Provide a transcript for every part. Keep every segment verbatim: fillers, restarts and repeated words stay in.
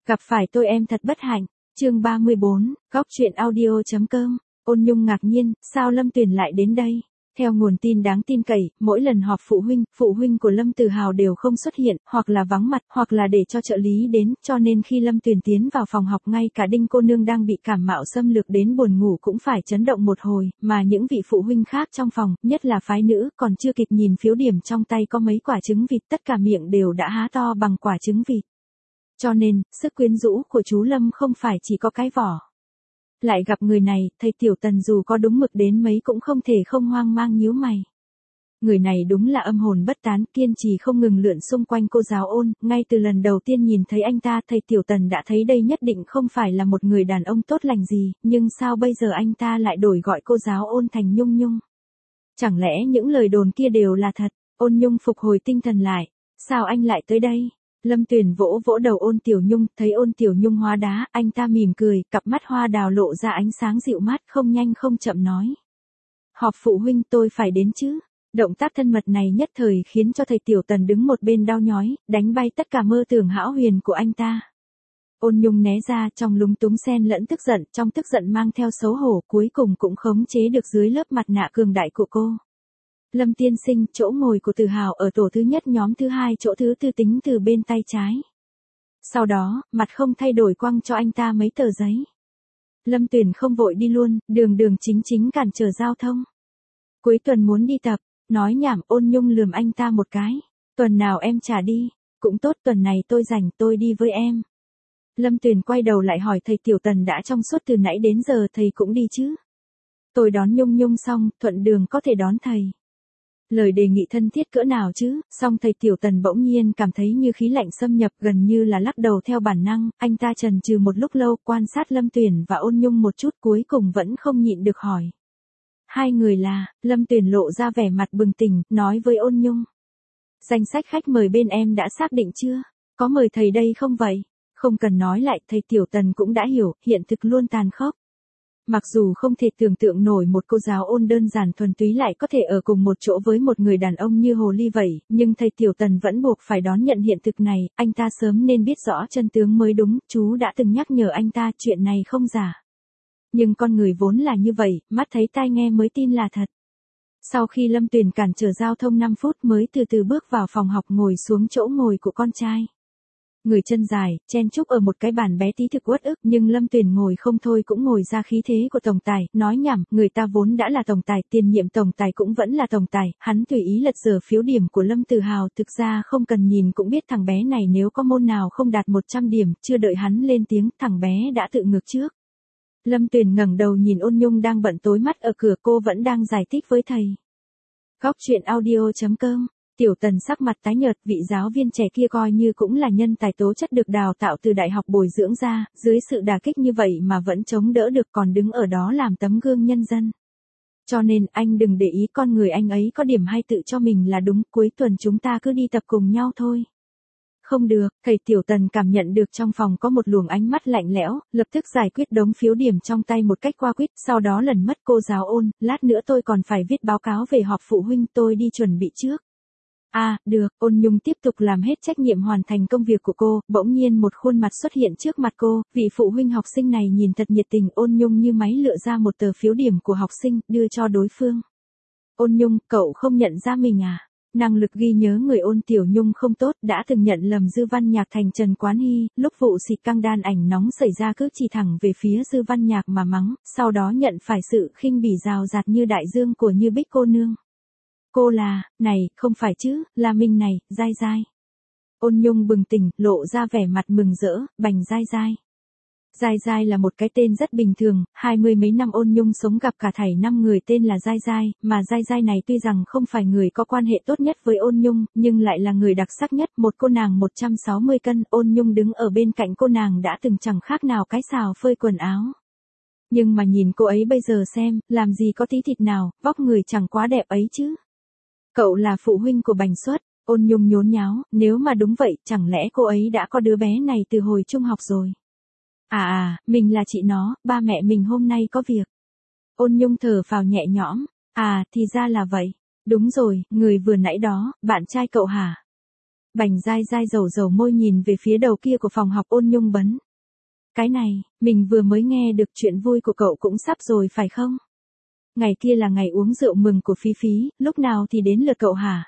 Gặp phải tôi em thật bất hạnh. Chương ba mươi bốn, góc truyện audio chấm com. Ôn Nhung ngạc nhiên, sao Lâm Tuyền lại đến đây? Theo nguồn tin đáng tin cậy, mỗi lần họp phụ huynh, phụ huynh của Lâm Tử Hào đều không xuất hiện, hoặc là vắng mặt, hoặc là để cho trợ lý đến, cho nên khi Lâm Tuyền tiến vào phòng học ngay cả Đinh cô nương đang bị cảm mạo xâm lược đến buồn ngủ cũng phải chấn động một hồi, mà những vị phụ huynh khác trong phòng, nhất là phái nữ, còn chưa kịp nhìn phiếu điểm trong tay có mấy quả trứng vịt, tất cả miệng đều đã há to bằng quả trứng vịt. Cho nên, sức quyến rũ của chú Lâm không phải chỉ có cái vỏ. Lại gặp người này, thầy Tiểu Tần dù có đúng mực đến mấy cũng không thể không hoang mang nhíu mày. Người này đúng là âm hồn bất tán, kiên trì không ngừng lượn xung quanh cô giáo Ôn, ngay từ lần đầu tiên nhìn thấy anh ta, thầy Tiểu Tần đã thấy đây nhất định không phải là một người đàn ông tốt lành gì, nhưng sao bây giờ anh ta lại đổi gọi cô giáo Ôn thành Nhung Nhung? Chẳng lẽ những lời đồn kia đều là thật? Ôn Nhung phục hồi tinh thần lại, sao anh lại tới đây? Lâm Tuyền vỗ vỗ đầu Ôn Tiểu Nhung, thấy Ôn Tiểu Nhung hóa đá, anh ta mỉm cười, cặp mắt hoa đào lộ ra ánh sáng dịu mát, không nhanh không chậm nói. Họp phụ huynh tôi phải đến chứ. Động tác thân mật này nhất thời khiến cho thầy Tiểu Tần đứng một bên đau nhói, đánh bay tất cả mơ tưởng hão huyền của anh ta. Ôn Nhung né ra, trong lúng túng xen lẫn tức giận, trong tức giận mang theo xấu hổ, cuối cùng cũng khống chế được dưới lớp mặt nạ cường đại của cô. Lâm tiên sinh, chỗ ngồi của Tử Hào ở tổ thứ nhất nhóm thứ hai, chỗ thứ tư tính từ bên tay trái. Sau đó, mặt không thay đổi quăng cho anh ta mấy tờ giấy. Lâm Tuyền không vội đi luôn, đường đường chính chính cản trở giao thông. Cuối tuần muốn đi tập, nói nhảm. Ôn Nhung lườm anh ta một cái. Tuần nào em trả đi, cũng tốt, tuần này tôi rảnh, tôi đi với em. Lâm Tuyền quay đầu lại hỏi thầy Tiểu Tần đã trong suốt từ nãy đến giờ thầy cũng đi chứ? Tôi đón Nhung Nhung xong, thuận đường có thể đón thầy. Lời đề nghị thân thiết cỡ nào chứ, song thầy Tiểu Tần bỗng nhiên cảm thấy như khí lạnh xâm nhập, gần như là lắc đầu theo bản năng, anh ta chần chừ một lúc lâu, quan sát Lâm Tuyền và Ôn Nhung một chút, cuối cùng vẫn không nhịn được hỏi. Hai người là? Lâm Tuyền lộ ra vẻ mặt bừng tỉnh, nói với Ôn Nhung. Danh sách khách mời bên em đã xác định chưa? Có mời thầy đây không vậy? Không cần nói lại, thầy Tiểu Tần cũng đã hiểu, hiện thực luôn tàn khốc. Mặc dù không thể tưởng tượng nổi một cô giáo Ôn đơn giản thuần túy lại có thể ở cùng một chỗ với một người đàn ông như Hồ Ly vậy, nhưng thầy Tiểu Tần vẫn buộc phải đón nhận hiện thực này, anh ta sớm nên biết rõ chân tướng mới đúng, chú đã từng nhắc nhở anh ta chuyện này không giả. Nhưng con người vốn là như vậy, mắt thấy tai nghe mới tin là thật. Sau khi Lâm Tuyền cản trở giao thông năm phút mới từ từ bước vào phòng học, ngồi xuống chỗ ngồi của con trai. Người chân dài, chen chúc ở một cái bàn bé tí thực uất ức, nhưng Lâm Tuyền ngồi không thôi cũng ngồi ra khí thế của tổng tài, nói nhảm, người ta vốn đã là tổng tài, tiền nhiệm tổng tài cũng vẫn là tổng tài, hắn tùy ý lật dở phiếu điểm của Lâm Tử Hào, thực ra không cần nhìn cũng biết thằng bé này nếu có môn nào không đạt một trăm điểm, chưa đợi hắn lên tiếng, thằng bé đã tự ngược trước. Lâm Tuyền ngẩng đầu nhìn Ôn Nhung đang bận tối mắt ở cửa, cô vẫn đang giải thích với thầy. Góc truyện audio chấm com. Tiểu Tần sắc mặt tái nhợt, vị giáo viên trẻ kia coi như cũng là nhân tài tố chất được đào tạo từ đại học bồi dưỡng ra, dưới sự đả kích như vậy mà vẫn chống đỡ được, còn đứng ở đó làm tấm gương nhân dân. Cho nên anh đừng để ý con người anh ấy có điểm hay tự cho mình là đúng, cuối tuần chúng ta cứ đi tập cùng nhau thôi. Không được, thầy Tiểu Tần cảm nhận được trong phòng có một luồng ánh mắt lạnh lẽo, lập tức giải quyết đống phiếu điểm trong tay một cách qua quýt, sau đó lần mất cô giáo Ôn, lát nữa tôi còn phải viết báo cáo về họp phụ huynh, tôi đi chuẩn bị trước. À, được. Ôn Nhung tiếp tục làm hết trách nhiệm hoàn thành công việc của cô, bỗng nhiên một khuôn mặt xuất hiện trước mặt cô, vị phụ huynh học sinh này nhìn thật nhiệt tình. Ôn Nhung như máy lựa ra một tờ phiếu điểm của học sinh, đưa cho đối phương. Ôn Nhung, cậu không nhận ra mình à? Năng lực ghi nhớ người Ôn Tiểu Nhung không tốt, đã từng nhận lầm Dư Văn Nhạc thành Trần Quán Hy, lúc vụ xịt căng đan ảnh nóng xảy ra cứ chỉ thẳng về phía Dư Văn Nhạc mà mắng, sau đó nhận phải sự khinh bỉ rào rạt như đại dương của Như Bích cô nương. Cô là, này, không phải chứ, là mình này, Giai Giai. Ôn Nhung bừng tỉnh, lộ ra vẻ mặt mừng rỡ, bành Giai Giai. Giai Giai là một cái tên rất bình thường, hai mươi mấy năm Ôn Nhung sống gặp cả thảy năm người tên là Giai Giai, mà Giai Giai này tuy rằng không phải người có quan hệ tốt nhất với Ôn Nhung, nhưng lại là người đặc sắc nhất, một cô nàng một trăm sáu mươi cân, Ôn Nhung đứng ở bên cạnh cô nàng đã từng chẳng khác nào cái xào phơi quần áo. Nhưng mà nhìn cô ấy bây giờ xem, làm gì có tí thịt nào, vóc người chẳng quá đẹp ấy chứ. Cậu là phụ huynh của Bành Xuất, Ôn Nhung nhốn nháo, nếu mà đúng vậy, chẳng lẽ cô ấy đã có đứa bé này từ hồi trung học rồi? À à, mình là chị nó, ba mẹ mình hôm nay có việc. Ôn Nhung thở phào nhẹ nhõm, à, thì ra là vậy. Đúng rồi, người vừa nãy đó, bạn trai cậu hả? Bành dai dai dầu dầu môi nhìn về phía đầu kia của phòng học Ôn Nhung bấn. Cái này, mình vừa mới nghe được chuyện vui của cậu cũng sắp rồi phải không? Ngày kia là ngày uống rượu mừng của Phí Phí, lúc nào thì đến lượt cậu hả?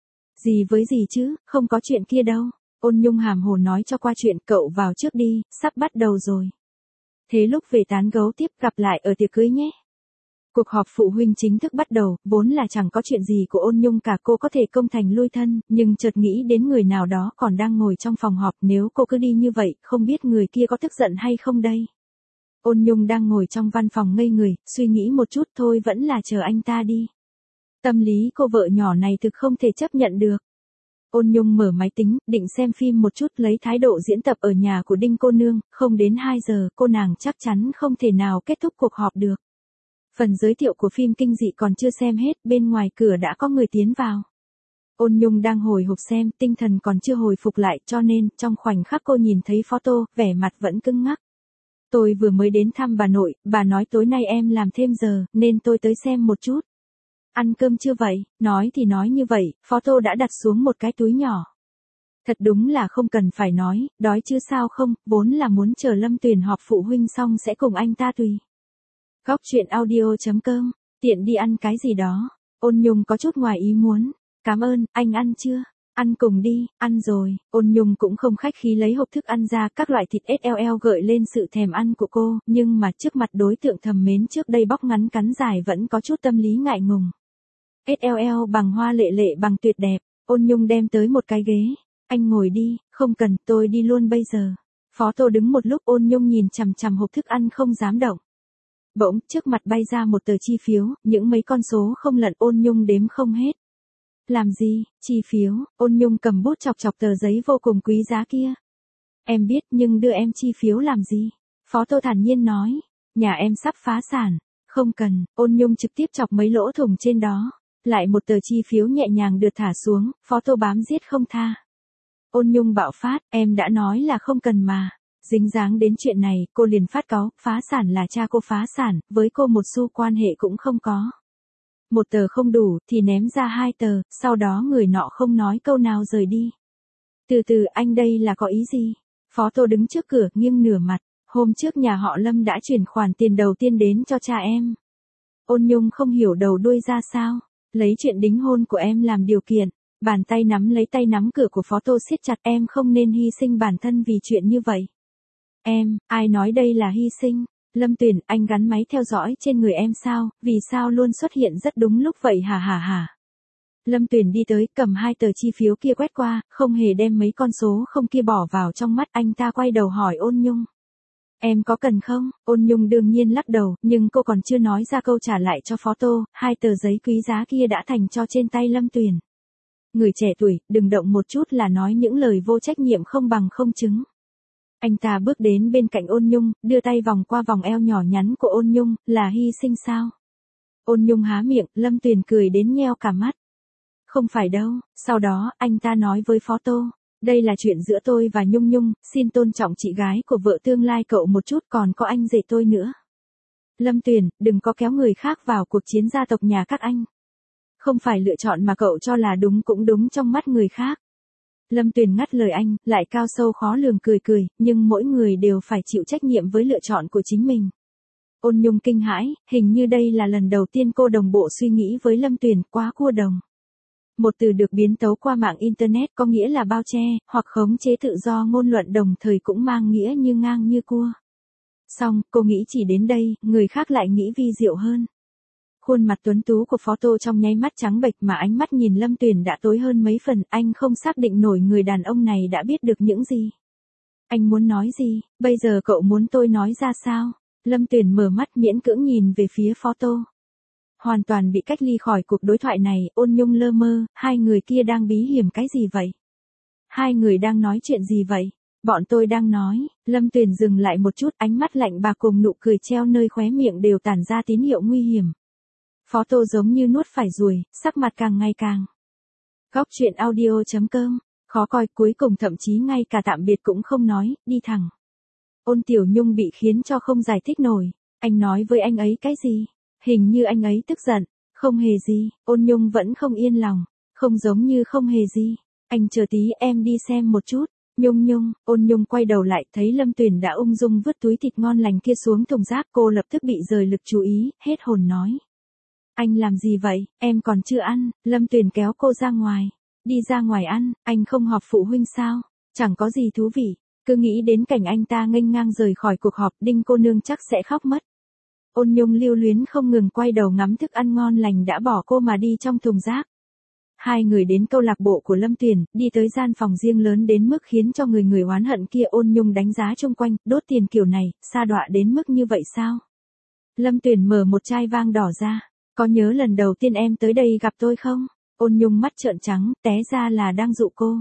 Gì với gì chứ, không có chuyện kia đâu. Ôn Nhung hàm hồ nói cho qua chuyện, cậu vào trước đi, sắp bắt đầu rồi. Thế lúc về tán gấu tiếp, gặp lại ở tiệc cưới nhé. Cuộc họp phụ huynh chính thức bắt đầu, vốn là chẳng có chuyện gì của Ôn Nhung cả, cô có thể công thành lui thân, nhưng chợt nghĩ đến người nào đó còn đang ngồi trong phòng họp, nếu cô cứ đi như vậy, không biết người kia có tức giận hay không đây. Ôn Nhung đang ngồi trong văn phòng ngây người, suy nghĩ một chút thôi vẫn là chờ anh ta đi. Tâm lý cô vợ nhỏ này thực không thể chấp nhận được. Ôn Nhung mở máy tính, định xem phim một chút, lấy thái độ diễn tập ở nhà của Đinh cô nương, không đến hai giờ, cô nàng chắc chắn không thể nào kết thúc cuộc họp được. Phần giới thiệu của phim kinh dị còn chưa xem hết, bên ngoài cửa đã có người tiến vào. Ôn Nhung đang hồi hộp xem, tinh thần còn chưa hồi phục lại, cho nên, trong khoảnh khắc cô nhìn thấy photo, vẻ mặt vẫn cứng ngắc. Tôi vừa mới đến thăm bà nội, bà nói tối nay em làm thêm giờ, nên tôi tới xem một chút. Ăn cơm chưa vậy? Nói thì nói như vậy, photo đã đặt xuống một cái túi nhỏ. Thật đúng là không cần phải nói, đói chứ sao không, vốn là muốn chờ Lâm Tuyền họp phụ huynh xong sẽ cùng anh ta tùy. Góc truyện audio chấm com, tiện đi ăn cái gì đó. Ôn Nhung có chút ngoài ý muốn. Cảm ơn, anh ăn chưa? Ăn cùng đi, ăn rồi. Ôn Nhung cũng không khách khí lấy hộp thức ăn ra, các loại thịt ét lờ lờ gợi lên sự thèm ăn của cô, nhưng mà trước mặt đối tượng thầm mến trước đây bóc ngắn cắn dài vẫn có chút tâm lý ngại ngùng. ét lờ lờ bằng hoa lệ lệ bằng tuyệt đẹp, Ôn Nhung đem tới một cái ghế. Anh ngồi đi, không cần, tôi đi luôn bây giờ. Phó Tô đứng một lúc, Ôn Nhung nhìn chằm chằm hộp thức ăn không dám động. Bỗng, trước mặt bay ra một tờ chi phiếu, những mấy con số không lận, Ôn Nhung đếm không hết. Làm gì, chi phiếu? Ôn Nhung cầm bút chọc chọc tờ giấy vô cùng quý giá kia. Em biết, nhưng đưa em chi phiếu làm gì? Phó Tô thản nhiên nói. Nhà em sắp phá sản. Không cần. Ôn Nhung trực tiếp chọc mấy lỗ thủng trên đó. Lại một tờ chi phiếu nhẹ nhàng được thả xuống, Phó Tô bám giết không tha. Ôn Nhung bạo phát, em đã nói là không cần mà. Dính dáng đến chuyện này, cô liền phát cáu, phá sản là cha cô phá sản, với cô một xu quan hệ cũng không có. Một tờ không đủ, thì ném ra hai tờ, sau đó người nọ không nói câu nào rời đi. Từ từ, anh đây là có ý gì? Phó Tô đứng trước cửa, nghiêng nửa mặt. Hôm trước nhà họ Lâm đã chuyển khoản tiền đầu tiên đến cho cha em. Ôn Nhung không hiểu đầu đuôi ra sao. Lấy chuyện đính hôn của em làm điều kiện. Bàn tay nắm lấy tay nắm cửa của Phó Tô siết chặt, em không nên hy sinh bản thân vì chuyện như vậy. Em, ai nói đây là hy sinh? Lâm Tuyền, anh gắn máy theo dõi trên người em sao, vì sao luôn xuất hiện rất đúng lúc vậy hả hả hả? Lâm Tuyền đi tới, cầm hai tờ chi phiếu kia quét qua, không hề đem mấy con số không kia bỏ vào trong mắt, anh ta quay đầu hỏi Ôn Nhung. Em có cần không? Ôn Nhung đương nhiên lắc đầu, nhưng cô còn chưa nói ra câu trả lại cho Phó Tô, hai tờ giấy quý giá kia đã thành cho trên tay Lâm Tuyền. Người trẻ tuổi, đừng động một chút là nói những lời vô trách nhiệm không bằng không chứng. Anh ta bước đến bên cạnh Ôn Nhung, đưa tay vòng qua vòng eo nhỏ nhắn của Ôn Nhung, là hy sinh sao? Ôn Nhung há miệng, Lâm Tuyền cười đến nheo cả mắt. Không phải đâu, sau đó, anh ta nói với Phó Tô, đây là chuyện giữa tôi và Nhung Nhung, xin tôn trọng chị gái của vợ tương lai cậu một chút, còn có anh rể tôi nữa. Lâm Tuyền, đừng có kéo người khác vào cuộc chiến gia tộc nhà các anh. Không phải lựa chọn mà cậu cho là đúng cũng đúng trong mắt người khác. Lâm Tuyền ngắt lời anh, lại cao sâu khó lường cười cười, nhưng mỗi người đều phải chịu trách nhiệm với lựa chọn của chính mình. Ôn Nhung kinh hãi, hình như đây là lần đầu tiên cô đồng bộ suy nghĩ với Lâm Tuyền, quá cua đồng. Một từ được biến tấu qua mạng Internet có nghĩa là bao che, hoặc khống chế tự do ngôn luận, đồng thời cũng mang nghĩa như ngang như cua. Xong, cô nghĩ chỉ đến đây, người khác lại nghĩ vi diệu hơn. Khuôn mặt tuấn tú của Phó Tô trong nháy mắt trắng bệch, mà ánh mắt nhìn Lâm Tuyền đã tối hơn mấy phần, anh không xác định nổi người đàn ông này đã biết được những gì. Anh muốn nói gì, bây giờ cậu muốn tôi nói ra sao? Lâm Tuyền mở mắt miễn cưỡng nhìn về phía Phó Tô. Hoàn toàn bị cách ly khỏi cuộc đối thoại này, Ôn Nhung lơ mơ, hai người kia đang bí hiểm cái gì vậy? Hai người đang nói chuyện gì vậy? Bọn tôi đang nói, Lâm Tuyền dừng lại một chút, ánh mắt lạnh bạc cùng nụ cười treo nơi khóe miệng đều tản ra tín hiệu nguy hiểm. Phó Tô giống như nuốt phải ruồi, sắc mặt càng ngày càng. Góc truyện audio chấm com, khó coi, cuối cùng thậm chí ngay cả tạm biệt cũng không nói, đi thẳng. Ôn Tiểu Nhung bị khiến cho không giải thích nổi, anh nói với anh ấy cái gì? Hình như anh ấy tức giận, không hề gì, Ôn Nhung vẫn không yên lòng, không giống như không hề gì. Anh chờ tí em đi xem một chút. Nhung Nhung, Ôn Nhung quay đầu lại thấy Lâm Tuyền đã ung dung vứt túi thịt ngon lành kia xuống thùng rác, cô lập tức bị rời lực chú ý, hết hồn nói. Anh làm gì vậy, em còn chưa ăn. Lâm Tuyền kéo cô ra ngoài. Đi ra ngoài ăn, anh không họp phụ huynh sao? Chẳng có gì thú vị. Cứ nghĩ đến cảnh anh ta nghênh ngang rời khỏi cuộc họp, Đinh cô nương chắc sẽ khóc mất. Ôn Nhung lưu luyến không ngừng quay đầu ngắm thức ăn ngon lành đã bỏ cô mà đi trong thùng rác. Hai người đến câu lạc bộ của Lâm Tuyền, đi tới gian phòng riêng lớn đến mức khiến cho người người oán hận kia. Ôn Nhung đánh giá chung quanh, đốt tiền kiểu này, sa đọa đến mức như vậy sao? Lâm Tuyền mở một chai vang đỏ ra. Có nhớ lần đầu tiên em tới đây gặp tôi không? Ôn Nhung mắt trợn trắng, té ra là đang dụ cô.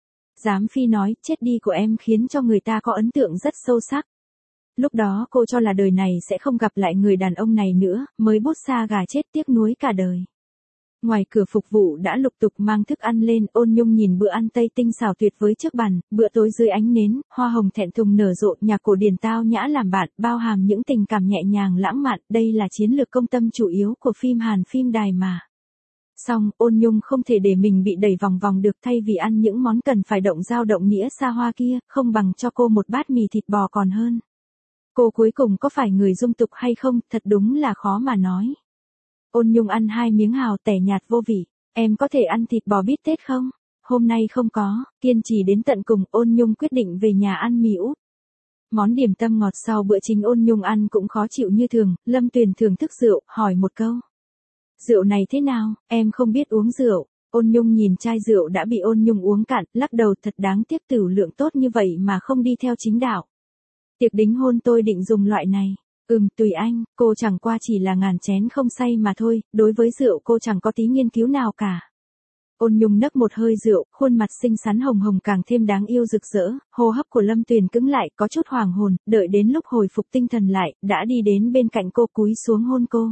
Dám phi nói, chết đi của em khiến cho người ta có ấn tượng rất sâu sắc. Lúc đó cô cho là đời này sẽ không gặp lại người đàn ông này nữa, mới bút xa gà chết tiếc nuối cả đời. Ngoài cửa phục vụ đã lục tục mang thức ăn lên, Ôn Nhung nhìn bữa ăn Tây tinh xảo tuyệt với chiếc bàn, bữa tối dưới ánh nến, hoa hồng thẹn thùng nở rộ, nhạc cổ điển tao nhã làm bạn, bao hàm những tình cảm nhẹ nhàng lãng mạn, đây là chiến lược công tâm chủ yếu của phim Hàn phim đài mà. Xong, Ôn Nhung không thể để mình bị đẩy vòng vòng được, thay vì ăn những món cần phải động dao động nĩa xa hoa kia, không bằng cho cô một bát mì thịt bò còn hơn. Cô cuối cùng có phải người dung tục hay không, thật đúng là khó mà nói. Ôn Nhung ăn hai miếng hào tẻ nhạt vô vị. Em có thể ăn thịt bò bít tết không? Hôm nay không có, kiên trì đến tận cùng, Ôn Nhung quyết định về nhà ăn mì út. Món điểm tâm ngọt sau bữa chính Ôn Nhung ăn cũng khó chịu như thường, Lâm Tuyền thưởng thức rượu, hỏi một câu. Rượu này thế nào, em không biết uống rượu. Ôn Nhung nhìn chai rượu đã bị Ôn Nhung uống cạn, lắc đầu, thật đáng tiếc, tửu lượng tốt như vậy mà không đi theo chính đạo. Tiệc đính hôn tôi định dùng loại này. Ừm, tùy anh, cô chẳng qua chỉ là ngàn chén không say mà thôi, đối với rượu cô chẳng có tí nghiên cứu nào cả. Ôn Nhung nấc một hơi rượu, khuôn mặt xinh xắn hồng hồng càng thêm đáng yêu rực rỡ, hô hấp của Lâm Tuyền cứng lại, có chút hoàng hồn, đợi đến lúc hồi phục tinh thần lại, đã đi đến bên cạnh cô cúi xuống hôn cô.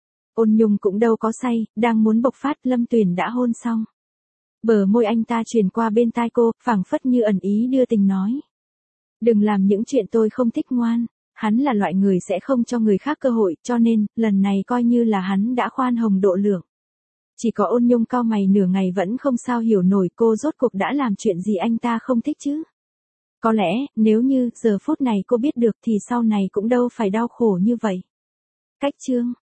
Ôn Nhung cũng đâu có say, đang muốn bộc phát, Lâm Tuyền đã hôn xong. Bờ môi anh ta truyền qua bên tai cô, phảng phất như ẩn ý đưa tình nói. Đừng làm những chuyện tôi không thích ngoan. Hắn là loại người sẽ không cho người khác cơ hội, cho nên, lần này coi như là hắn đã khoan hồng độ lượng. Chỉ có Ôn Nhung cau mày nửa ngày vẫn không sao hiểu nổi cô rốt cuộc đã làm chuyện gì anh ta không thích chứ. Có lẽ, nếu như giờ phút này cô biết được thì sau này cũng đâu phải đau khổ như vậy. Cách chương